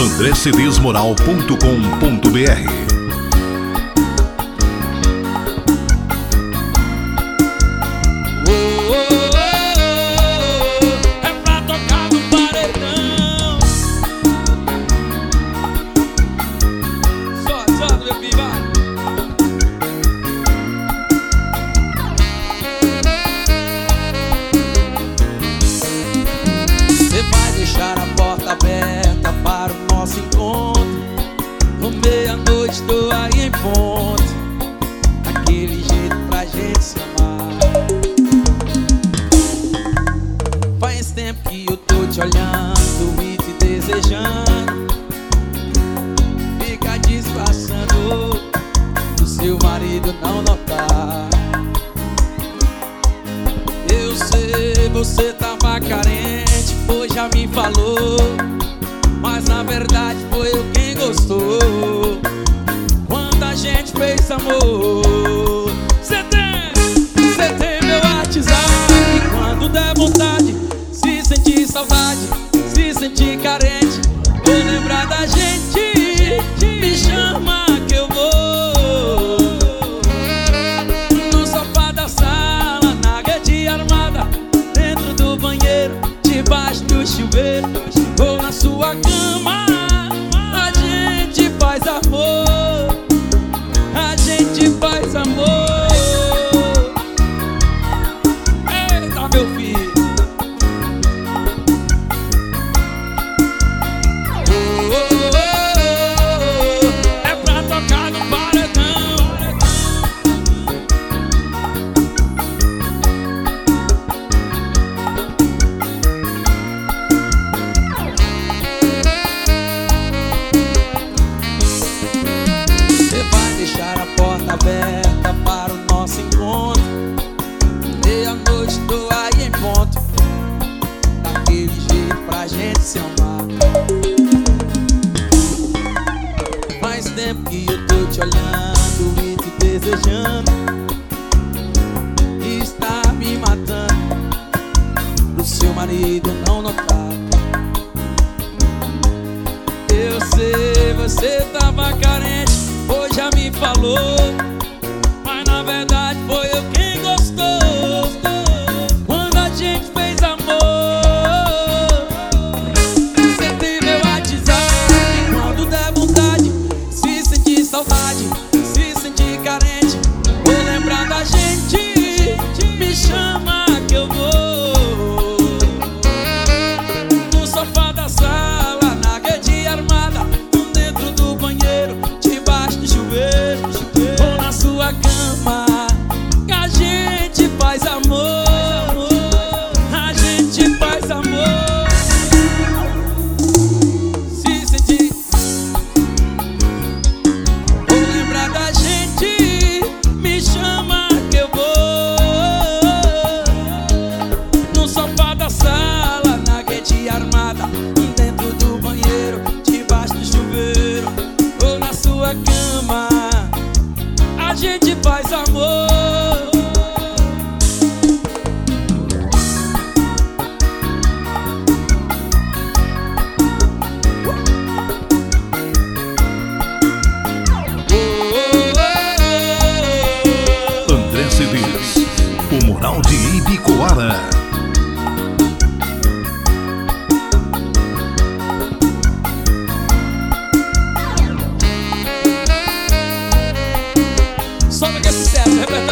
andrecedesmoral.com.br. Deixar a porta aberta para o nosso encontro. No meia-noite estou aí em ponto, daquele jeito pra gente se amar. Faz tempo que eu tô te olhando e te desejando. Fica disfarçando do seu marido não notar. Eu sei, você tava carente, pois já me falou, mas na verdade foi eu quem gostou. Quando a gente fez amor, cê tem meu WhatsApp. E quando der vontade, se sentir saudade, se sentir carente, ou lembrar da gente, me chama que eu vou. No sofá da sala, na rede armada, dentro do banheiro, debaixo do chuveiro, ou na sua cama, a gente faz amor, a gente faz amor. Eita, meu filho. Oh, oh, oh, oh, é pra tocar no paredão. Deixar a porta aberta para o nosso encontro. Meia-noite estou aí em ponto, daquele jeito pra gente se amar. Faz tempo que eu tô te olhando e te desejando, e está me matando pro seu marido não notar. Eu sei, você tava carente, pois já me falou, mas na verdade foi eu quem gostou. Quando a gente fez amor, você tem meu WhatsApp. E quando der vontade, se sentir saudade, se sentir carente, ou lembrar da gente, me chama que eu vou. No sofá da sala, na rede armada, dentro do banheiro, debaixo do chuveiro, ou na sua cama, que a gente faz amor, a gente faz amor. Se sentir, ou lembrar da gente, me chama que eu vou. No sofá da sala, na rede armada, dentro do banheiro, debaixo do chuveiro, ou na sua cama, a gente faz amor. André Cedês, o Moral de Ibicoara. Sobe que é sucesso,